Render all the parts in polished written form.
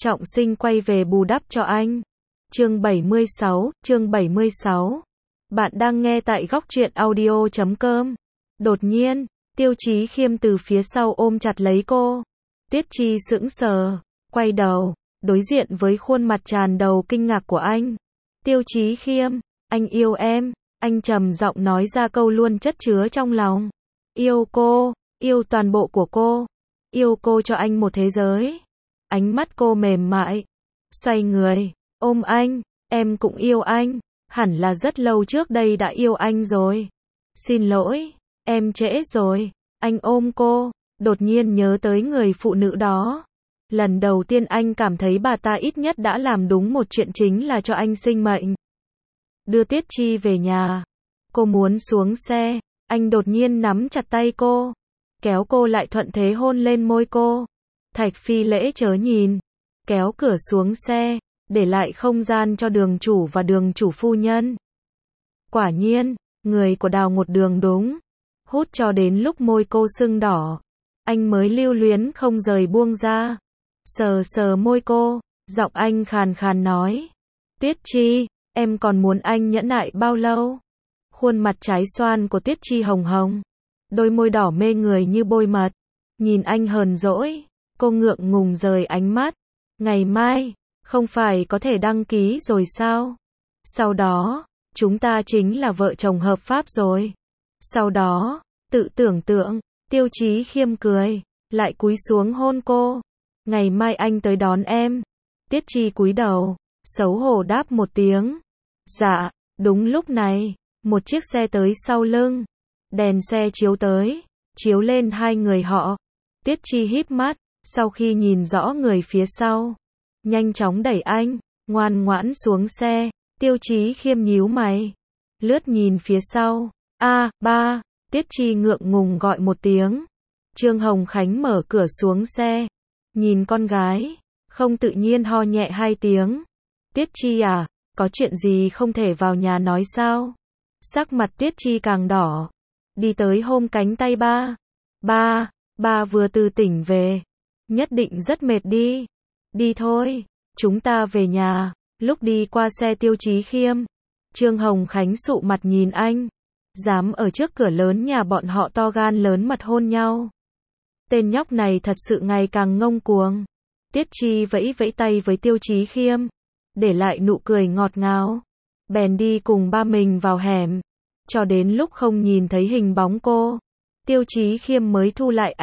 trọng sinh quay về bù đắp cho anh. Chương 76. Bạn đang nghe tại góc truyện audio.com. Đột nhiên, Tiêu Chí Khiêm từ phía sau ôm chặt lấy cô. Tiết Chi sững sờ, quay đầu, đối diện với khuôn mặt tràn đầu kinh ngạc của anh. Tiêu Chí Khiêm, anh yêu em, anh trầm giọng nói ra câu luôn chất chứa trong lòng. Yêu cô, yêu toàn bộ của cô, yêu cô cho anh một thế giới. Ánh mắt cô mềm mại, xoay người, ôm anh, em cũng yêu anh, hẳn là rất lâu trước đây đã yêu anh rồi. Xin lỗi, em trễ rồi. Anh ôm cô, đột nhiên nhớ tới người phụ nữ đó. Lần đầu tiên anh cảm thấy bà ta ít nhất đã làm đúng một chuyện, chính là cho anh sinh mệnh. Đưa Tiết Chi về nhà. Cô muốn xuống xe, anh đột nhiên nắm chặt tay cô, kéo cô lại thuận thế hôn lên môi cô. Thạch Phi Lễ chớ nhìn, kéo cửa xuống xe, để lại không gian cho đường chủ và đường chủ phu nhân. Quả nhiên, người của Đào Ngột Đường đúng. Hút cho đến lúc môi cô sưng đỏ, anh mới lưu luyến không rời buông ra. Sờ sờ môi cô, giọng anh khàn khàn nói. Tiết Chi, em còn muốn anh nhẫn nại bao lâu? Khuôn mặt trái xoan của Tiết Chi hồng hồng, đôi môi đỏ mê người như bôi mật. Nhìn anh hờn dỗi, cô ngượng ngùng rời ánh mắt. Ngày mai, không phải có thể đăng ký rồi sao? Sau đó, chúng ta chính là vợ chồng hợp pháp rồi. Sau đó, tự tưởng tượng, Tiêu Chí Khiêm cười, lại cúi xuống hôn cô. Ngày mai anh tới đón em. Tiết Chi cúi đầu, xấu hổ đáp một tiếng. Dạ. Đúng lúc này, một chiếc xe tới sau lưng. Đèn xe chiếu tới, chiếu lên hai người họ. Tiết Chi híp mắt, sau khi nhìn rõ người phía sau, nhanh chóng đẩy anh, ngoan ngoãn xuống xe. Tiêu Chí Khiêm nhíu mày, lướt nhìn phía sau. Ba, Tiết Chi ngượng ngùng gọi một tiếng. Trương Hồng Khánh mở cửa xuống xe, nhìn con gái, không tự nhiên ho nhẹ hai tiếng. Tiết Chi à, có chuyện gì không thể vào nhà nói sao? Sắc mặt Tiết Chi càng đỏ, đi tới ôm cánh tay ba. Ba vừa từ tỉnh về, nhất định rất mệt đi. Đi thôi, chúng ta về nhà. Lúc đi qua xe Tiêu Chí Khiêm, Trương Hồng Khánh sụ mặt nhìn anh. Dám ở trước cửa lớn nhà bọn họ to gan lớn mật hôn nhau. Tên nhóc này thật sự ngày càng ngông cuồng. Tiết Chi vẫy vẫy tay với Tiêu Chí Khiêm, để lại nụ cười ngọt ngào. Bèn đi cùng ba mình vào hẻm, cho đến lúc không nhìn thấy hình bóng cô. Tiêu Chí Khiêm mới thu lại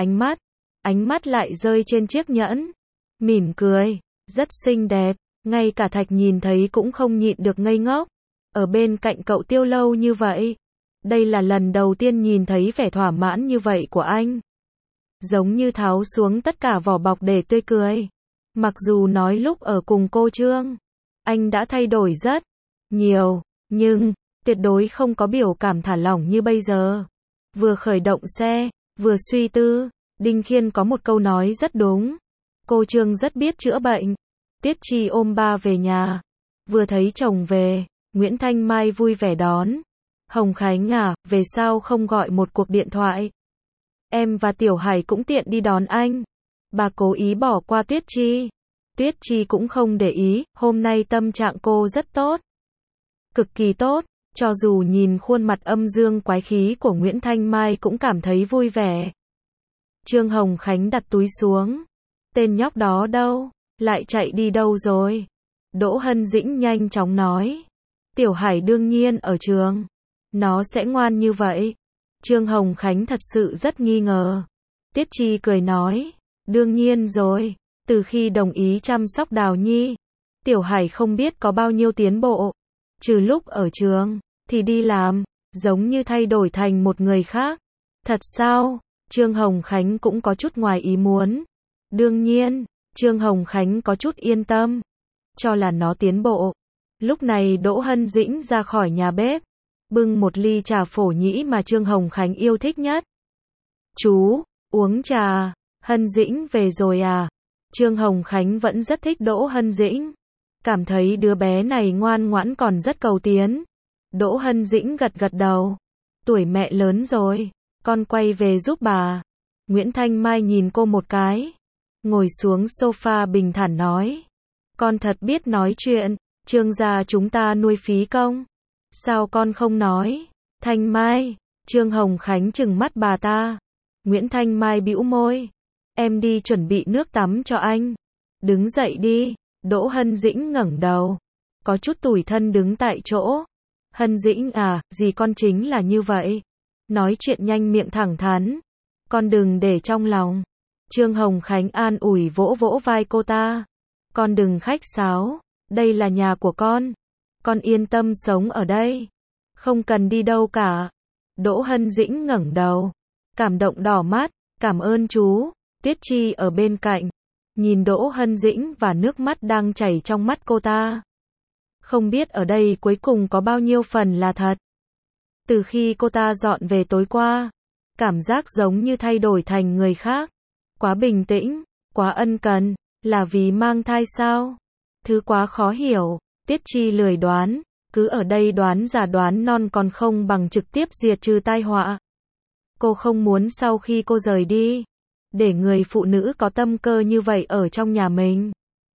ánh mắt lại rơi trên chiếc nhẫn. Mỉm cười, rất xinh đẹp, ngay cả Thạch nhìn thấy cũng không nhịn được ngây ngốc. Ở bên cạnh cậu Tiêu lâu như vậy. Đây là lần đầu tiên nhìn thấy vẻ thỏa mãn như vậy của anh. Giống như tháo xuống tất cả vỏ bọc để tươi cười. Mặc dù nói lúc ở cùng cô Trương, anh đã thay đổi rất nhiều, nhưng tuyệt đối không có biểu cảm thả lỏng như bây giờ. Vừa khởi động xe, vừa suy tư, Đinh Khiên có một câu nói rất đúng. Cô Trương rất biết chữa bệnh. Tiết Chi ôm ba về nhà. Vừa thấy chồng về, Nguyễn Thanh Mai vui vẻ đón. Hồng Khánh à, về sao không gọi một cuộc điện thoại? Em và Tiểu Hải cũng tiện đi đón anh. Bà cố ý bỏ qua Tiết Chi. Tiết Chi cũng không để ý, hôm nay tâm trạng cô rất tốt. Cực kỳ tốt, cho dù nhìn khuôn mặt âm dương quái khí của Nguyễn Thanh Mai cũng cảm thấy vui vẻ. Trương Hồng Khánh đặt túi xuống. Tên nhóc đó đâu? Lại chạy đi đâu rồi? Đỗ Hân Dĩnh nhanh chóng nói. Tiểu Hải đương nhiên ở trường. Nó sẽ ngoan như vậy. Trương Hồng Khánh thật sự rất nghi ngờ. Tiết Chi cười nói. Đương nhiên rồi. Từ khi đồng ý chăm sóc Đào Nhi, Tiểu Hải không biết có bao nhiêu tiến bộ. Trừ lúc ở trường, thì đi làm, giống như thay đổi thành một người khác. Thật sao? Trương Hồng Khánh cũng có chút ngoài ý muốn. Đương nhiên, Trương Hồng Khánh có chút yên tâm. Cho là nó tiến bộ. Lúc này Đỗ Hân Dĩnh ra khỏi nhà bếp, bưng một ly trà phổ nhĩ mà Trương Hồng Khánh yêu thích nhất. Chú, uống trà. Hân Dĩnh về rồi à? Trương Hồng Khánh vẫn rất thích Đỗ Hân Dĩnh. Cảm thấy đứa bé này ngoan ngoãn còn rất cầu tiến. Đỗ Hân Dĩnh gật gật đầu. Tuổi mẹ lớn rồi, con quay về giúp bà. Nguyễn Thanh Mai nhìn cô một cái, ngồi xuống sofa bình thản nói. Con thật biết nói chuyện, Trương gia chúng ta nuôi phí công. Sao con không nói? Thanh Mai, Trương Hồng Khánh trừng mắt bà ta. Nguyễn Thanh Mai bĩu môi. Em đi chuẩn bị nước tắm cho anh. Đứng dậy đi. Đỗ Hân Dĩnh ngẩng đầu. Có chút tủi thân đứng tại chỗ. Hân Dĩnh à, gì con chính là như vậy. Nói chuyện nhanh miệng thẳng thắn. Con đừng để trong lòng. Trương Hồng Khánh an ủi vỗ vỗ vai cô ta. Con đừng khách sáo. Đây là nhà của con. Con yên tâm sống ở đây. Không cần đi đâu cả. Đỗ Hân Dĩnh ngẩng đầu. Cảm động đỏ mắt. Cảm ơn chú. Tiết Chi ở bên cạnh. Nhìn Đỗ Hân Dĩnh và nước mắt đang chảy trong mắt cô ta. Không biết ở đây cuối cùng có bao nhiêu phần là thật. Từ khi cô ta dọn về tối qua, cảm giác giống như thay đổi thành người khác. Quá bình tĩnh, quá ân cần, là vì mang thai sao? Thứ quá khó hiểu, Tiết Chi lười đoán, cứ ở đây đoán giả đoán non còn không bằng trực tiếp diệt trừ tai họa. Cô không muốn sau khi cô rời đi, để người phụ nữ có tâm cơ như vậy ở trong nhà mình.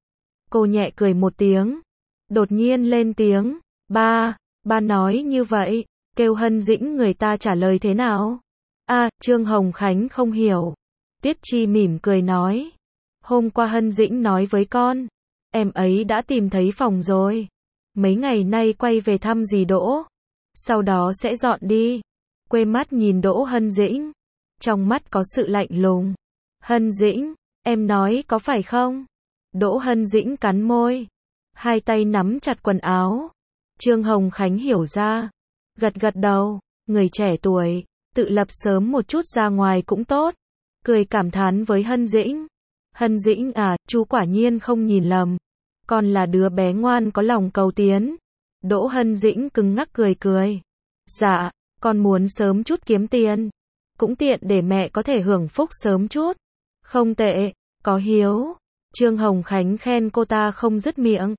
Cô nhẹ cười một tiếng, đột nhiên lên tiếng, ba nói như vậy, kêu Hân Dĩnh người ta trả lời thế nào? Trương Hồng Khánh không hiểu. Tiết Chi mỉm cười nói, hôm qua Hân Dĩnh nói với con, em ấy đã tìm thấy phòng rồi. Mấy ngày nay quay về thăm dì Đỗ, sau đó sẽ dọn đi. Quay mắt nhìn Đỗ Hân Dĩnh, trong mắt có sự lạnh lùng. Hân Dĩnh, em nói có phải không? Đỗ Hân Dĩnh cắn môi, hai tay nắm chặt quần áo. Trương Hồng Khánh hiểu ra, gật gật đầu, người trẻ tuổi, tự lập sớm một chút ra ngoài cũng tốt. Cười cảm thán với Hân Dĩnh. Hân Dĩnh à, chú quả nhiên không nhìn lầm. Con là đứa bé ngoan có lòng cầu tiến. Đỗ Hân Dĩnh cứng ngắc cười. Dạ, con muốn sớm chút kiếm tiền. Cũng tiện để mẹ có thể hưởng phúc sớm chút. Không tệ, có hiếu. Trương Hồng Khánh khen cô ta không dứt miệng.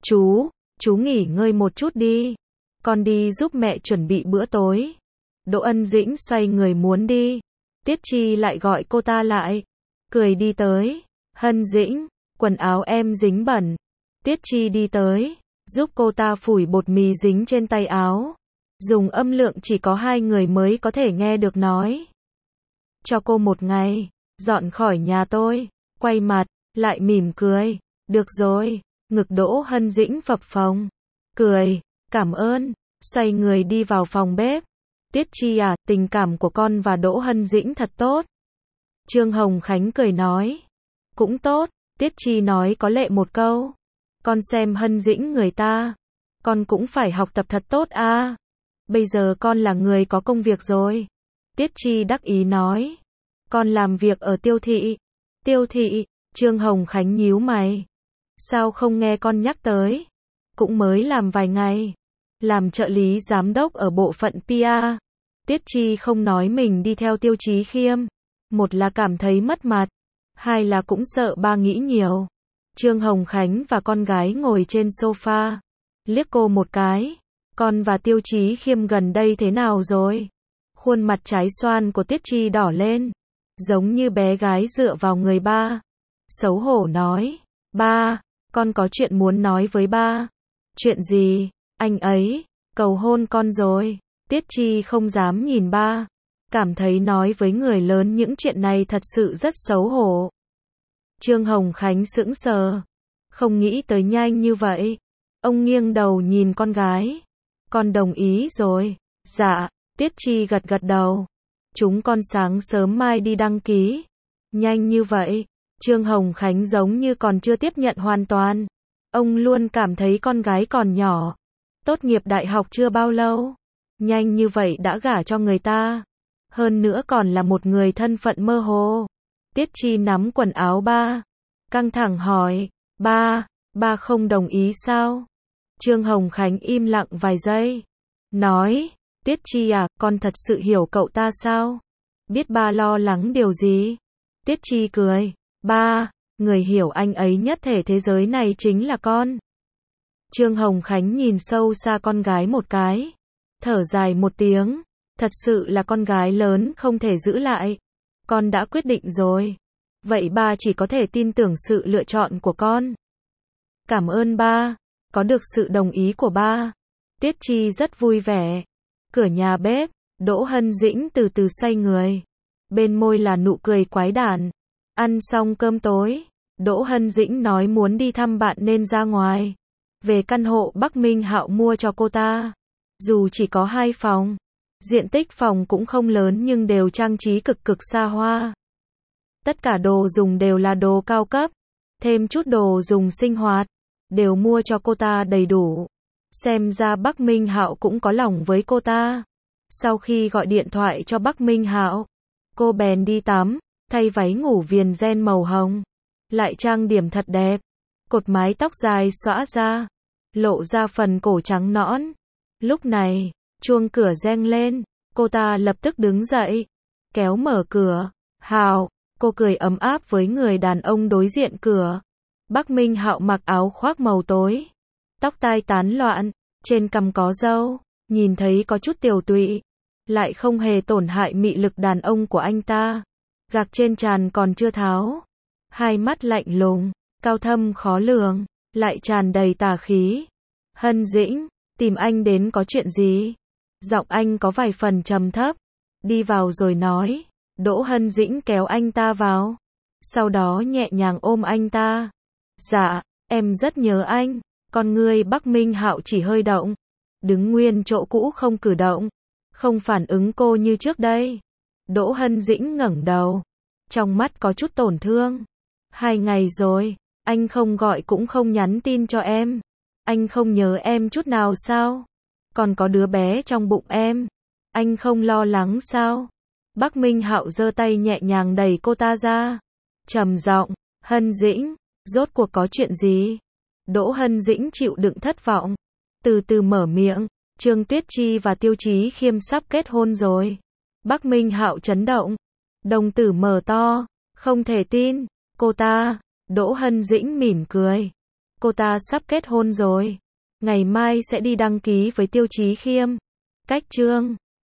Chú nghỉ ngơi một chút đi. Con đi giúp mẹ chuẩn bị bữa tối. Đỗ Hân Dĩnh xoay người muốn đi. Tiết Chi lại gọi cô ta lại. Cười đi tới. Hân Dĩnh, quần áo em dính bẩn. Tiết Chi đi tới, giúp cô ta phủi bột mì dính trên tay áo. Dùng âm lượng chỉ có hai người mới có thể nghe được nói. Cho cô một ngày, dọn khỏi nhà tôi. Quay mặt, lại mỉm cười. Được rồi, ngực Đỗ Hân Dĩnh phập phồng. Cười, cảm ơn, xoay người đi vào phòng bếp. Tiết Chi à, tình cảm của con và Đỗ Hân Dĩnh thật tốt. Trương Hồng Khánh cười nói. Cũng tốt, Tiết Chi nói có lệ một câu. Con xem Hân Dĩnh người ta. Con cũng phải học tập thật tốt à. Bây giờ con là người có công việc rồi. Tiết Chi đắc ý nói. Con làm việc ở Tiêu Thị. Tiêu Thị, Trương Hồng Khánh nhíu mày. Sao không nghe con nhắc tới? Cũng mới làm vài ngày. Làm trợ lý giám đốc ở bộ phận PR. Tiết Chi không nói mình đi theo Tiêu Chí Khiêm. Một là cảm thấy mất mặt. Hai là cũng sợ ba nghĩ nhiều. Trương Hồng Khánh và con gái ngồi trên sofa. Liếc cô một cái. Con và Tiêu Chí Khiêm gần đây thế nào rồi? Khuôn mặt trái xoan của Tiết Chi đỏ lên. Giống như bé gái dựa vào người ba. Xấu hổ nói. Ba, con có chuyện muốn nói với ba. Chuyện gì? Anh ấy cầu hôn con rồi. Tiết Chi không dám nhìn ba. Cảm thấy nói với người lớn những chuyện này thật sự rất xấu hổ. Trương Hồng Khánh sững sờ. Không nghĩ tới nhanh như vậy. Ông nghiêng đầu nhìn con gái. Con đồng ý rồi. Dạ, Tiết Chi gật gật đầu. Chúng con sáng sớm mai đi đăng ký. Nhanh như vậy. Trương Hồng Khánh giống như còn chưa tiếp nhận hoàn toàn. Ông luôn cảm thấy con gái còn nhỏ. Tốt nghiệp đại học chưa bao lâu. Nhanh như vậy đã gả cho người ta. Hơn nữa còn là một người thân phận mơ hồ. Tiết Chi nắm quần áo ba. Căng thẳng hỏi. Ba không đồng ý sao? Trương Hồng Khánh im lặng vài giây. Nói. Tiết Chi à, con thật sự hiểu cậu ta sao? Biết ba lo lắng điều gì? Tiết Chi cười. Ba, người hiểu anh ấy nhất thể thế giới này chính là con. Trương Hồng Khánh nhìn sâu xa con gái một cái. Thở dài một tiếng. Thật sự là con gái lớn không thể giữ lại. Con đã quyết định rồi. Vậy ba chỉ có thể tin tưởng sự lựa chọn của con. Cảm ơn ba, có được sự đồng ý của ba. Tiết Chi rất vui vẻ. Cửa nhà bếp, Đỗ Hân Dĩnh từ từ xoay người. Bên môi là nụ cười quái đản. Ăn xong cơm tối, Đỗ Hân Dĩnh nói muốn đi thăm bạn nên ra ngoài. Về căn hộ Bắc Minh Hạo mua cho cô ta. Dù chỉ có 2 phòng, diện tích phòng cũng không lớn nhưng đều trang trí cực cực xa hoa. Tất cả đồ dùng đều là đồ cao cấp, thêm chút đồ dùng sinh hoạt, đều mua cho cô ta đầy đủ. Xem ra Bắc Minh Hạo cũng có lòng với cô ta. Sau khi gọi điện thoại cho Bắc Minh Hạo, cô bèn đi tắm, thay váy ngủ viền ren màu hồng, lại trang điểm thật đẹp, cột mái tóc dài xõa ra, lộ ra phần cổ trắng nõn. Lúc này, chuông cửa reng lên, cô ta lập tức đứng dậy, kéo mở cửa. Hạo, cô cười ấm áp với người đàn ông đối diện cửa. Bắc Minh Hạo mặc áo khoác màu tối, tóc tai tán loạn, trên cằm có râu, nhìn thấy có chút tiều tụy, lại không hề tổn hại mị lực đàn ông của anh ta. Gạc trên trán còn chưa tháo, hai mắt lạnh lùng, cao thâm khó lường, lại tràn đầy tà khí. Hân Dĩnh, tìm anh đến có chuyện gì? Giọng anh có vài phần trầm thấp. Đi vào rồi nói. Đỗ Hân Dĩnh kéo anh ta vào, sau đó nhẹ nhàng ôm anh ta. Dạ, em rất nhớ anh. Con ngươi Bắc Minh Hạo chỉ hơi động, đứng nguyên chỗ cũ không cử động, không phản ứng cô như trước đây. Đỗ Hân Dĩnh ngẩng đầu, trong mắt có chút tổn thương. 2 ngày rồi, anh không gọi cũng không nhắn tin cho em. Anh không nhớ em chút nào sao? Còn có đứa bé trong bụng em, anh không lo lắng sao? Bắc Minh Hạo giơ tay nhẹ nhàng đẩy cô ta ra, trầm giọng, Hân Dĩnh, rốt cuộc có chuyện gì? Đỗ Hân Dĩnh chịu đựng thất vọng, từ từ mở miệng, Trương Tuyết Chi và Tiêu Chí Khiêm sắp kết hôn rồi. Bắc Minh Hạo chấn động, đồng tử mở to, không thể tin. Cô ta, Đỗ Hân Dĩnh mỉm cười, cô ta sắp kết hôn rồi, ngày mai sẽ đi đăng ký với Tiêu Chí Khiêm. Cách Trương